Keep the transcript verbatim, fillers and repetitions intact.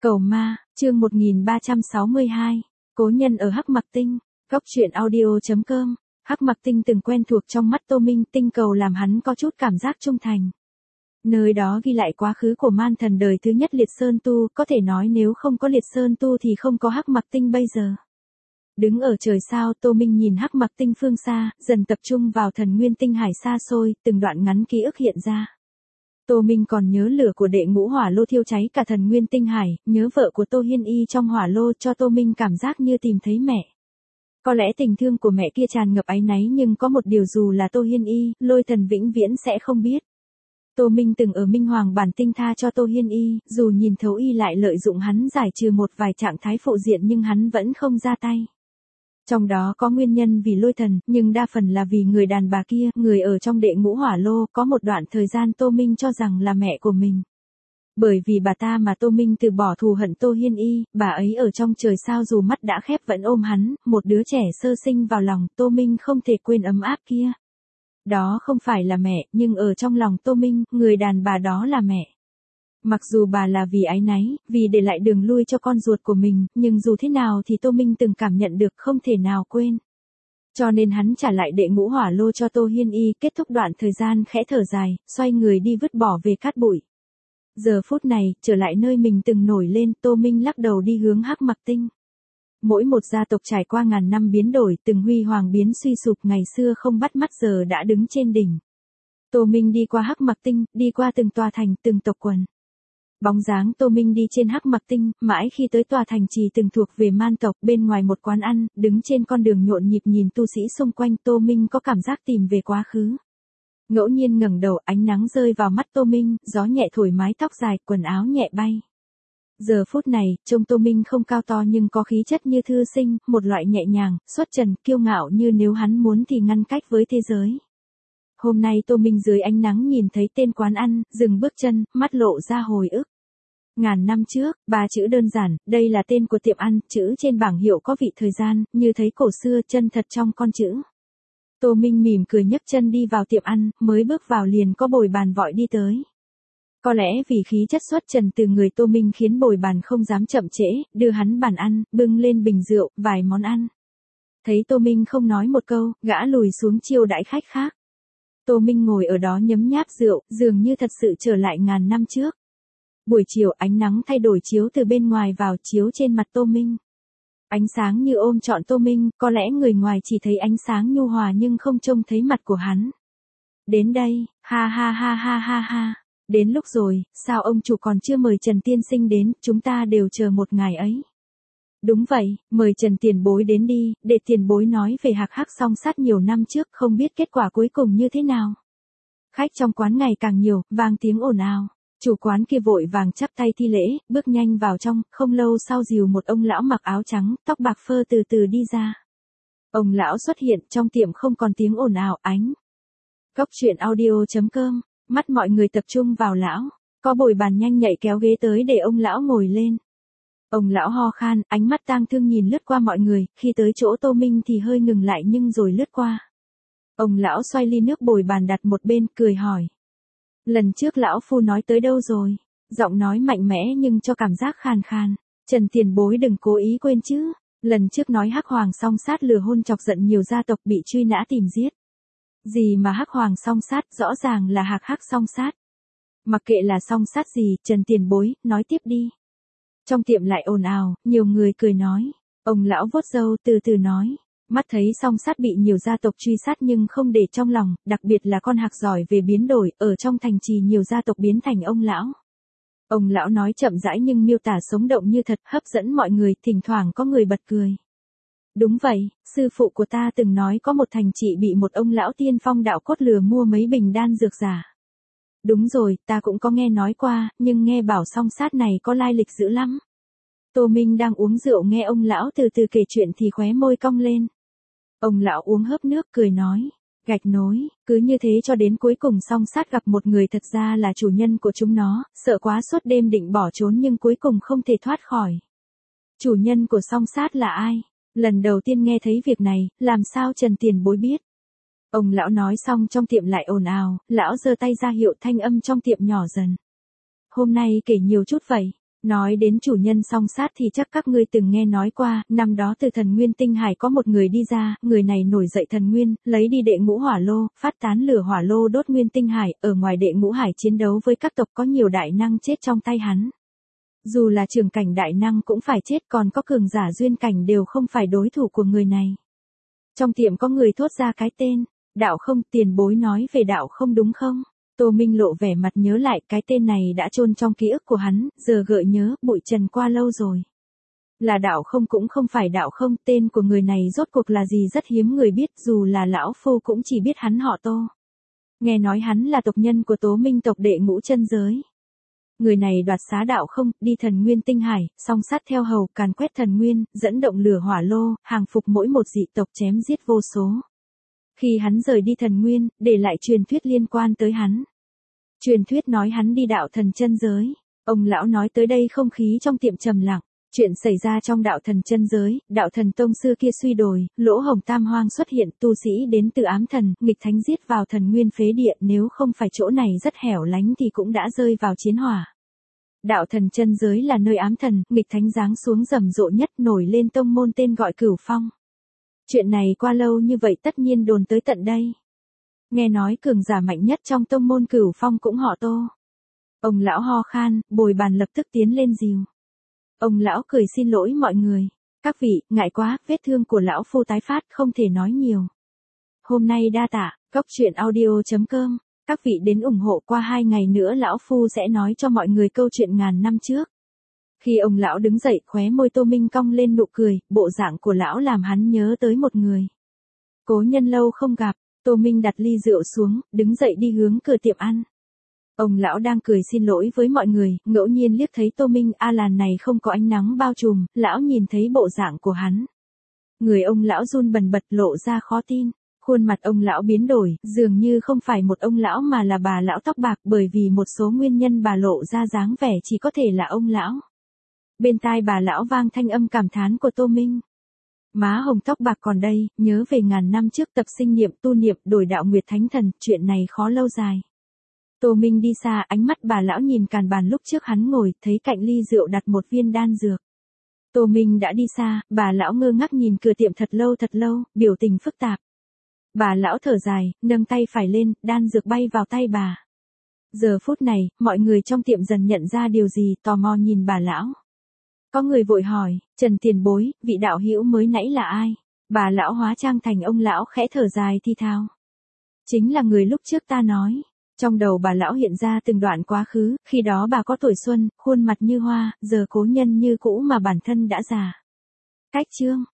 Cầu ma, chương một nghìn ba trăm sáu mươi hai, cố nhân ở Hắc Mặc Tinh, góc truyện audio chấm com. Hắc Mặc Tinh từng quen thuộc trong mắt Tô Minh, tinh cầu làm hắn có chút cảm giác trung thành. Nơi đó ghi lại quá khứ của man thần đời thứ nhất Liệt Sơn Tu, có thể nói nếu không có Liệt Sơn Tu thì không có Hắc Mặc Tinh bây giờ. Đứng ở trời sao, Tô Minh nhìn Hắc Mặc Tinh phương xa, dần tập trung vào thần nguyên tinh hải xa xôi, từng đoạn ngắn ký ức hiện ra. Tô Minh còn nhớ lửa của đệ ngũ hỏa lô thiêu cháy cả thần nguyên tinh hải, nhớ vợ của Tô Hiên Y trong hỏa lô, cho Tô Minh cảm giác như tìm thấy mẹ. Có lẽ tình thương của mẹ kia tràn ngập áy náy, nhưng có một điều dù là Tô Hiên Y, Lôi Thần vĩnh viễn sẽ không biết. Tô Minh từng ở Minh Hoàng bản tinh tha cho Tô Hiên Y, dù nhìn thấu y lại lợi dụng hắn giải trừ một vài trạng thái phụ diện nhưng hắn vẫn không ra tay. Trong đó có nguyên nhân vì Lôi Thần, nhưng đa phần là vì người đàn bà kia, người ở trong đệ ngũ hỏa lô, có một đoạn thời gian Tô Minh cho rằng là mẹ của mình. Bởi vì bà ta mà Tô Minh từ bỏ thù hận Tô Hiên Y, bà ấy ở trong trời sao dù mắt đã khép vẫn ôm hắn, một đứa trẻ sơ sinh vào lòng, Tô Minh không thể quên ấm áp kia. Đó không phải là mẹ, nhưng ở trong lòng Tô Minh, người đàn bà đó là mẹ. Mặc dù bà là vì áy náy, vì để lại đường lui cho con ruột của mình, nhưng dù thế nào thì Tô Minh từng cảm nhận được không thể nào quên. Cho nên hắn trả lại đệ ngũ hỏa lô cho Tô Hiên Y, kết thúc đoạn thời gian khẽ thở dài, xoay người đi vứt bỏ về cát bụi. Giờ phút này, trở lại nơi mình từng nổi lên, Tô Minh lắc đầu đi hướng Hắc Mặc Tinh. Mỗi một gia tộc trải qua ngàn năm biến đổi, từng huy hoàng biến suy sụp, ngày xưa không bắt mắt giờ đã đứng trên đỉnh. Tô Minh đi qua Hắc Mặc Tinh, đi qua từng tòa thành, từng tộc quần. Bóng dáng Tô Minh đi trên Hắc Mặc Tinh, mãi khi tới tòa thành trì từng thuộc về man tộc, bên ngoài một quán ăn, đứng trên con đường nhộn nhịp nhìn tu sĩ xung quanh, Tô Minh có cảm giác tìm về quá khứ. Ngẫu nhiên ngẩng đầu, ánh nắng rơi vào mắt Tô Minh, gió nhẹ thổi mái tóc dài, quần áo nhẹ bay. Giờ phút này, trông Tô Minh không cao to nhưng có khí chất như thư sinh, một loại nhẹ nhàng, xuất trần, kiêu ngạo như nếu hắn muốn thì ngăn cách với thế giới. Hôm nay Tô Minh dưới ánh nắng nhìn thấy tên quán ăn, dừng bước chân, mắt lộ ra hồi ức. Ngàn năm trước, ba chữ đơn giản, đây là tên của tiệm ăn, chữ trên bảng hiệu có vị thời gian, như thấy cổ xưa, chân thật trong con chữ. Tô Minh mỉm cười nhấc chân đi vào tiệm ăn, mới bước vào liền có bồi bàn vội đi tới. Có lẽ vì khí chất xuất trần từ người Tô Minh khiến bồi bàn không dám chậm trễ, đưa hắn bàn ăn, bưng lên bình rượu, vài món ăn. Thấy Tô Minh không nói một câu, gã lùi xuống chiêu đãi khách khác. Tô Minh ngồi ở đó nhấm nháp rượu, dường như thật sự trở lại ngàn năm trước. Buổi chiều ánh nắng thay đổi chiếu từ bên ngoài vào, chiếu trên mặt Tô Minh. Ánh sáng như ôm trọn Tô Minh, có lẽ người ngoài chỉ thấy ánh sáng nhu hòa nhưng không trông thấy mặt của hắn. Đến đây, ha ha ha ha ha ha. Đến lúc rồi, sao ông chủ còn chưa mời Trần Tiên Sinh đến, chúng ta đều chờ một ngày ấy. Đúng vậy, mời Trần Tiền Bối đến đi, để Tiền Bối nói về Hạc Hắc song sát nhiều năm trước, không biết kết quả cuối cùng như thế nào. Khách trong quán ngày càng nhiều, vang tiếng ồn ào. Chủ quán kia vội vàng chắp tay thi lễ, bước nhanh vào trong, không lâu sau dìu một ông lão mặc áo trắng, tóc bạc phơ từ từ đi ra. Ông lão xuất hiện, trong tiệm không còn tiếng ồn ào, ánh. Góc truyện audio chấm com, mắt mọi người tập trung vào lão, có bồi bàn nhanh nhạy kéo ghế tới để ông lão ngồi lên. Ông lão ho khan, ánh mắt tang thương nhìn lướt qua mọi người, khi tới chỗ Tô Minh thì hơi ngừng lại nhưng rồi lướt qua. Ông lão xoay ly nước bồi bàn đặt một bên, cười hỏi. Lần trước lão phu nói tới đâu rồi? Giọng nói mạnh mẽ nhưng cho cảm giác khàn khàn. Trần Tiền Bối đừng cố ý quên chứ. Lần trước nói Hắc Hoàng song sát lừa hôn chọc giận nhiều gia tộc bị truy nã tìm giết. Gì mà Hắc Hoàng song sát, rõ ràng là Hạc Hắc song sát. Mặc kệ là song sát gì, Trần Tiền Bối, nói tiếp đi. Trong tiệm lại ồn ào, nhiều người cười nói. Ông lão vuốt râu từ từ nói. Mắt thấy song sát bị nhiều gia tộc truy sát nhưng không để trong lòng, đặc biệt là con Hạc giỏi về biến đổi, ở trong thành trì nhiều gia tộc biến thành ông lão. Ông lão nói chậm rãi nhưng miêu tả sống động như thật, hấp dẫn mọi người, thỉnh thoảng có người bật cười. Đúng vậy, sư phụ của ta từng nói có một thành trì bị một ông lão tiên phong đạo cốt lừa mua mấy bình đan dược giả. Đúng rồi, ta cũng có nghe nói qua, nhưng nghe bảo song sát này có lai lịch dữ lắm. Tô Minh đang uống rượu nghe ông lão từ từ kể chuyện thì khóe môi cong lên. Ông lão uống hớp nước cười nói, gạch nối, cứ như thế cho đến cuối cùng song sát gặp một người thật ra là chủ nhân của chúng nó, sợ quá suốt đêm định bỏ trốn nhưng cuối cùng không thể thoát khỏi. Chủ nhân của song sát là ai? Lần đầu tiên nghe thấy việc này, làm sao Trần Tiền Bối biết? Ông lão nói xong trong tiệm lại ồn ào, lão giơ tay ra hiệu thanh âm trong tiệm nhỏ dần. Hôm nay kể nhiều chút vậy. Nói đến chủ nhân song sát thì chắc các ngươi từng nghe nói qua, năm đó từ thần nguyên tinh hải có một người đi ra, người này nổi dậy thần nguyên, lấy đi đệ ngũ hỏa lô, phát tán lửa hỏa lô đốt nguyên tinh hải, ở ngoài đệ ngũ hải chiến đấu với các tộc có nhiều đại năng chết trong tay hắn. Dù là trường cảnh đại năng cũng phải chết, còn có cường giả duyên cảnh đều không phải đối thủ của người này. Trong tiệm có người thốt ra cái tên, Đạo Không, tiền bối nói về Đạo Không đúng không? Tô Minh lộ vẻ mặt nhớ lại, cái tên này đã chôn trong ký ức của hắn, giờ gợi nhớ, bụi trần qua lâu rồi. Là Đạo Không cũng không phải Đạo Không, tên của người này rốt cuộc là gì rất hiếm người biết, dù là lão phu cũng chỉ biết hắn họ Tô. Nghe nói hắn là tộc nhân của Tố Minh tộc đệ ngũ chân giới. Người này đoạt xá Đạo Không, đi thần nguyên tinh hải, song sát theo hầu, càn quét thần nguyên, dẫn động lửa hỏa lô, hàng phục mỗi một dị tộc, chém giết vô số. Khi hắn rời đi thần nguyên, để lại truyền thuyết liên quan tới hắn. Truyền thuyết nói hắn đi đạo thần chân giới. Ông lão nói tới đây không khí trong tiệm trầm lặng. Chuyện xảy ra trong đạo thần chân giới, đạo thần tông xưa kia suy đồi, lỗ hồng tam hoang xuất hiện, tu sĩ đến từ ám thần, nghịch thánh giết vào thần nguyên phế địa, nếu không phải chỗ này rất hẻo lánh thì cũng đã rơi vào chiến hỏa. Đạo thần chân giới là nơi ám thần, nghịch thánh giáng xuống rầm rộ nhất, nổi lên tông môn tên gọi Cửu Phong. Chuyện này qua lâu như vậy tất nhiên đồn tới tận đây. Nghe nói cường giả mạnh nhất trong tông môn Cửu Phong cũng họ Tô. Ông lão ho khan, bồi bàn lập tức tiến lên dìu. Ông lão cười xin lỗi mọi người. Các vị, ngại quá, vết thương của lão phu tái phát, không thể nói nhiều. Hôm nay đa tạ, góc truyện audio chấm com. Các vị đến ủng hộ, qua hai ngày nữa lão phu sẽ nói cho mọi người câu chuyện ngàn năm trước. Khi ông lão đứng dậy, khóe môi Tô Minh cong lên nụ cười, bộ dạng của lão làm hắn nhớ tới một người. Cố nhân lâu không gặp, Tô Minh đặt ly rượu xuống, đứng dậy đi hướng cửa tiệm ăn. Ông lão đang cười xin lỗi với mọi người, ngẫu nhiên liếc thấy Tô Minh, a làn này không có ánh nắng bao trùm, lão nhìn thấy bộ dạng của hắn. Người ông lão run bần bật lộ ra khó tin. Khuôn mặt ông lão biến đổi, dường như không phải một ông lão mà là bà lão tóc bạc, bởi vì một số nguyên nhân bà lộ ra dáng vẻ chỉ có thể là ông lão. Bên tai bà lão vang thanh âm cảm thán của Tô Minh. Má hồng tóc bạc còn đây, nhớ về ngàn năm trước tập sinh niệm tu niệm đổi đạo Nguyệt Thánh Thần, chuyện này khó lâu dài. Tô Minh đi xa, ánh mắt bà lão nhìn càn bàn lúc trước hắn ngồi, thấy cạnh ly rượu đặt một viên đan dược. Tô Minh đã đi xa, bà lão ngơ ngác nhìn cửa tiệm thật lâu thật lâu, biểu tình phức tạp. Bà lão thở dài, nâng tay phải lên, đan dược bay vào tay bà. Giờ phút này, mọi người trong tiệm dần nhận ra điều gì, tò mò nhìn bà lão. Có người vội hỏi, Trần tiền bối, vị đạo hữu mới nãy là ai? Bà lão hóa trang thành ông lão khẽ thở dài thi thao. Chính là người lúc trước ta nói. Trong đầu bà lão hiện ra từng đoạn quá khứ, khi đó bà có tuổi xuân, khuôn mặt như hoa, giờ cố nhân như cũ mà bản thân đã già. Cách chương